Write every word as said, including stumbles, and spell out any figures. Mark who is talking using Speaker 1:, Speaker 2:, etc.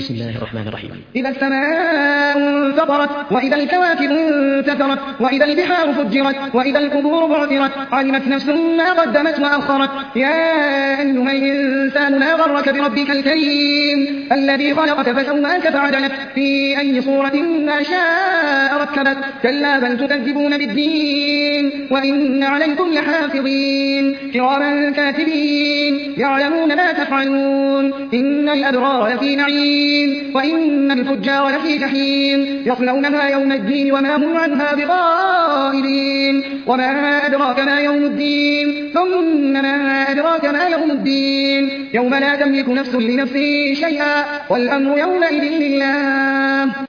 Speaker 1: بسم الله الرحمن الرحيم.
Speaker 2: إذا السماء انفطرت وإذا الكواكب انتثرت وإذا البحار فجرت وإذا القبور بعثرت علمت نفس ما قدمت وأخرت. يا أيها الإنسان ما غرك بربك الكريم الذي خلقك فسواك فعدلك في أي صورة ما شاء ركبك. كلا بل تكذبون بالدين وإن عليكم لحافظين كراما كاتبين يعلمون ما تفعلون. إن الأبرار لفي نعيم وإن الفجار لفي جحيم يصلونها يوم الدين وما هم عنها بغائبين. وما أدراك ما يوم الدين ثم ما أدراك ما يوم الدين يوم لا تملك نفس لنفس شيئا والأمر يومئذ لله.